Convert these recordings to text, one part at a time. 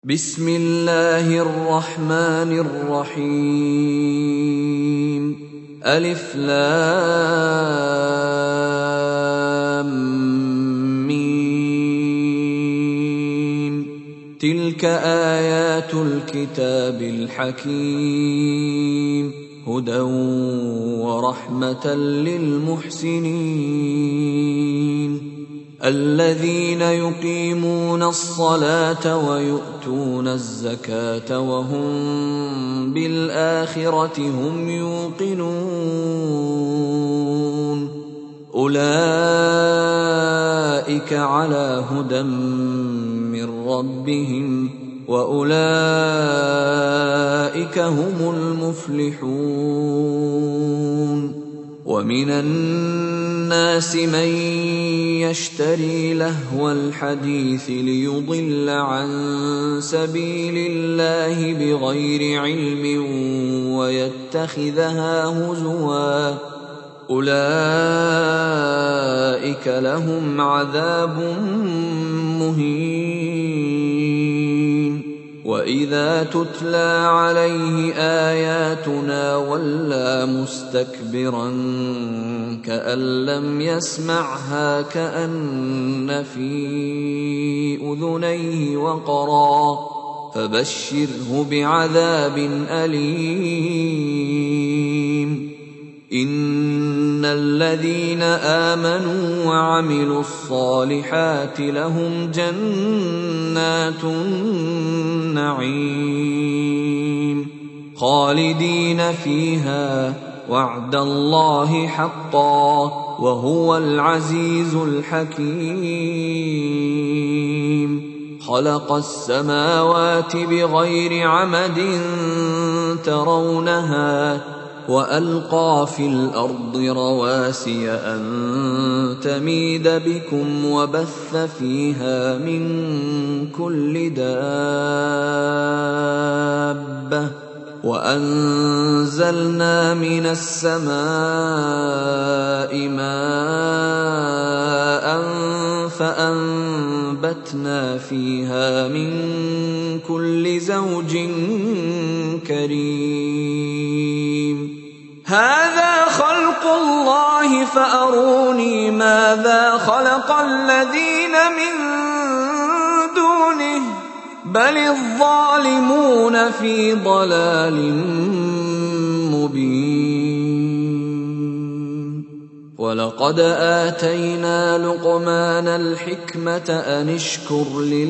بسم الله الرحمن الرحيم. ألف لام ميم. تلك آيات الكتاب الحكيم، هدى ورحمة للمحسنين الذين يقيمون الصلاة ويؤتون الزكاة وهم بالآخرة هم يوقنون. أولئك على هدى من ربهم وأولئك هم المفلحون. ومن الناس من يشتري لهو الحديث ليضل عن سبيل الله بغير علم ويتخذها هزوا، أولئك لهم عذاب مهين. وإذا تتلى عليه آياتنا ولى مستكبرا كأن لم يسمعها كأن في أذنيه وقرا، فبشره بعذاب أليم. إن الذين آمنوا وعملوا الصالحات لهم جنات النعيم خالدين فيها، وعد الله حقا وهو العزيز الحكيم. خلق السماوات بغير عمد ترونها وألقى في الأرض رواسي أن تميد بكم وبث فيها من كل دابة، وأنزلنا من السماء ماء فأنبتنا فيها من كل زوج كريم. هذا خلق الله فأروني ماذا خلق الذين من دونه، بل الظالمون في ضلال مبين. ولقد آتينا لقمان الحكمة أن اشكر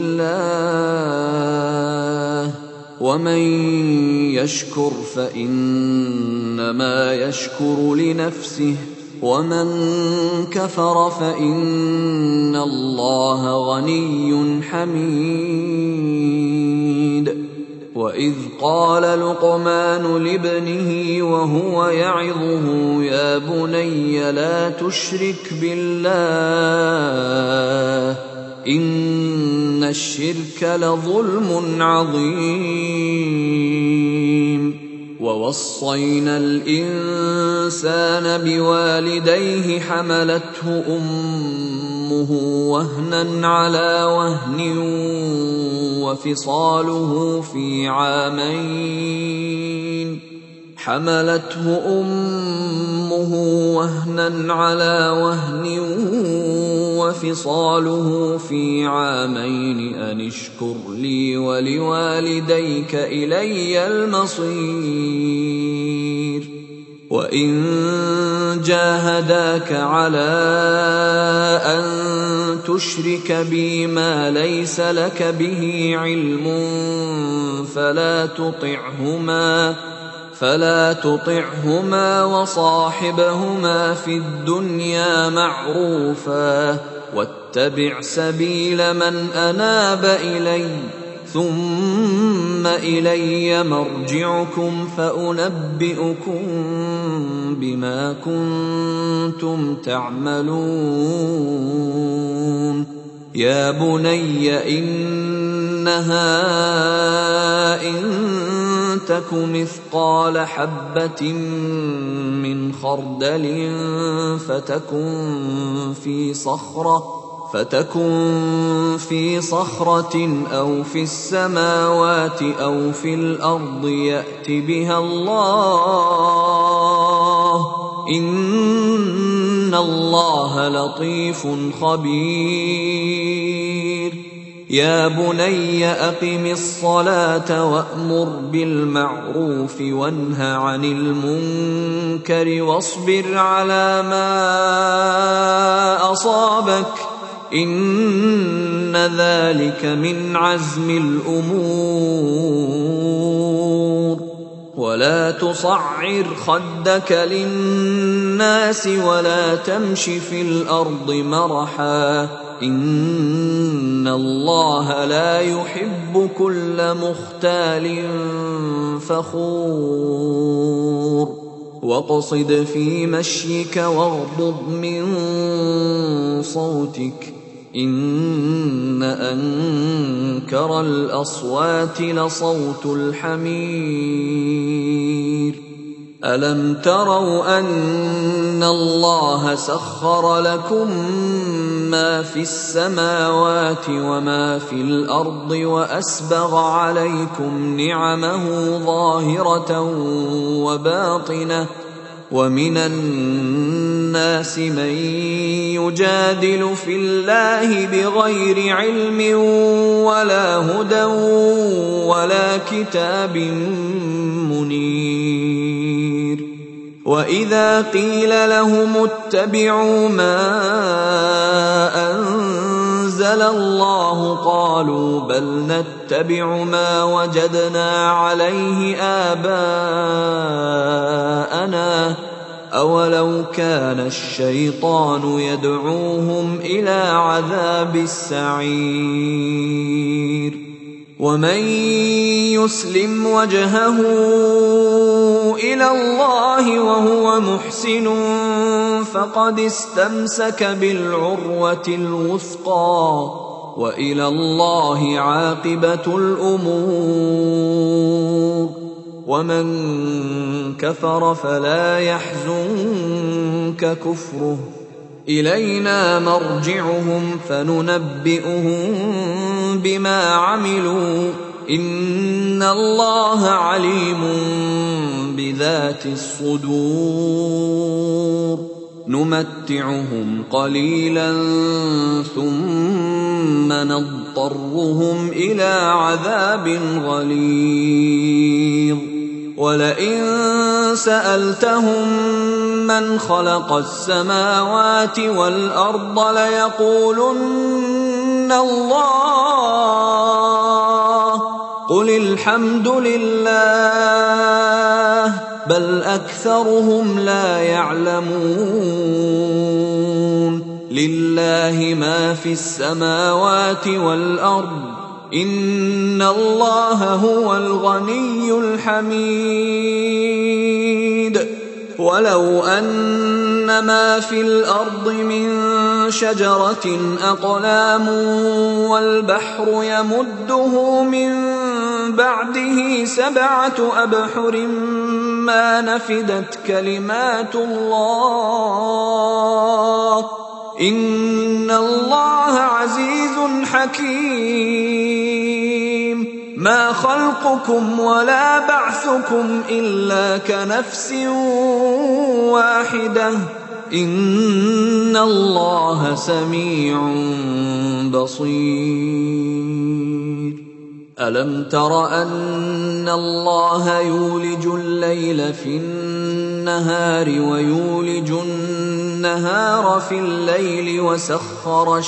لله، ومن يشكر فإنما يشكر لنفسه، ومن كفر فإن الله غني حميد. وإذ قال لقمان لابنه وهو يعظه يا بني لا تشرك بالله إن الشرك لظلم عظيم. ووصينا الإنسان بوالديه حملته أمه وهنا على وهن وفصاله في عامين، حملته أمه وهنا على وهن وفصاله في عامين أن اشكر لي ولوالديك إلي المصير. وإن جاهداك على أن تشرك بي ما ليس لك به علم فلا تطعهما وصاحبهما في الدنيا معروفا، واتبع سبيل من أناب إلي، ثم إلي مرجعكم فأنبئكم بما كنتم تعملون. يا بني إنها إن تك مثقال حبة من خردل فتكن في صخرة فتكن في صخرة أو في السماوات أو في الأرض يأت بها الله إن الله لطيف خبير يا بني أقم الصلاة وأمر بالمعروف وانه عن المنكر واصبر على ما أصابك إن ذلك من عزم الأمور ولا تصعر خدك للناس ولا تمش في الأرض مرحا إن الله لا يحب كل مختال فخور واقصد في مشيك واغضض من صوتك إن أنكر الأصوات لصوت الحمير ألم تروا أن الله سخر لكم ما في السماوات وما في الأرض وأسبغ عليكم نعمه ظاهرة وباطنة ومن الناس من يجادل في الله بغير علم ولا هدى ولا كتاب منير وإذا قيل لهم اتبعوا ما أنزل الله قالوا بل نتبع ما وجدنا عليه آباءنا أولو كان الشيطان يدعوهم إلى عذاب السعير ومن يسلم وجهه إلى الله وهو محسن فقد استمسك بالعروة الوثقى وإلى الله عاقبة الأمور ومن كفر فلا يحزنك كفره إلينا مرجعهم فننبئهم بما عملوا إن الله عليم بذات الصدور نمتعهم قليلا ثم نضطرهم إلى عذاب غليظ ولئن سألتهم من خلق السماوات والأرض ليقولن الله قل الحمد لله بل أكثرهم لا يعلمون لله ما في السماوات والأرض إن الله هو الغني الحميد ولو أن ما في الأرض من شجرة أقلام والبحر يمده من بعده 7 أبحر ما نفدت كلمات الله إن الله عزيز حكيم ما خلقكم ولا بعثكم إلا كنفس واحدة إن الله سميع بصير ألم تر أن الله يولج الليل في النهار ويولج النهار في الليل وسخر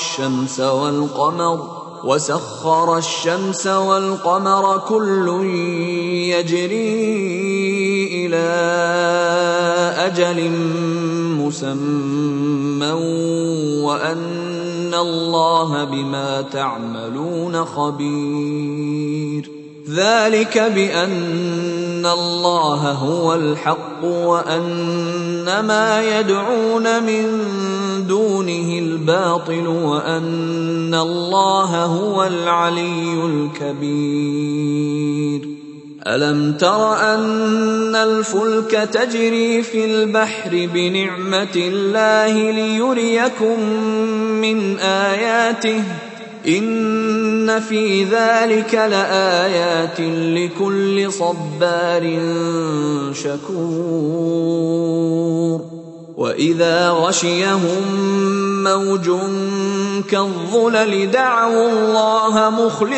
الشمس والقمر كل يجري إلى أجل مسمى وأن الله بما تعملون خبير ذلك بأن الله هو الحق وأن ما يدعون من دونه الباطل وأن الله هو العلي الكبير ألم تر أن الفلك تجري في البحر بنعمة الله ليريكم من آياته إن في ذلك لآيات لكل صبار شكور وإذا غشيهم موج كالظلل دعوا الله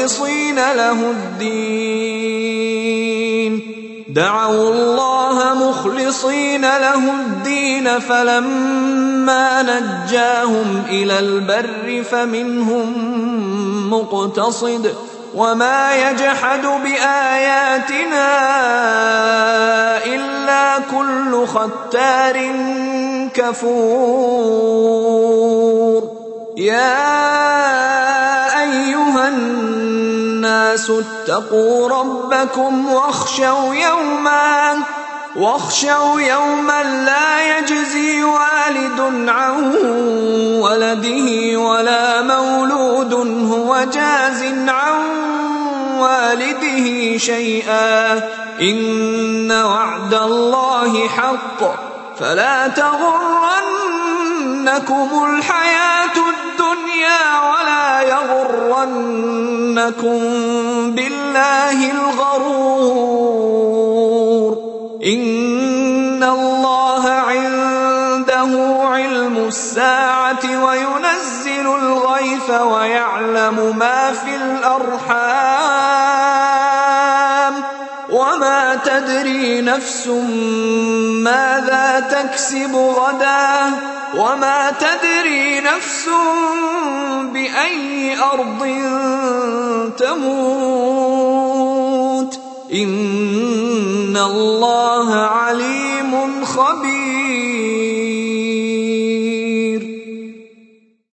مخلصين له الدين فلما نجاهم إلى البر فمنهم مقتصد وما يجحد بآياتنا إلا كل ختار كفور يا أيها الناس اتقوا ربكم واخشوا يوما لا يجزي والد عن ولده ولا مولود هو جاز عن والده شيئا إن وعد الله حق فلا تغرنكم الحياة الدنيا ولا يغرنكم بالله الغرور إن الله عنده علم الساعة وينزل الغيث ويعلم ما في الأرحام وما تدري نفس ماذا تكسب غدا وما تدري نفس بأي أرض تموت إن الله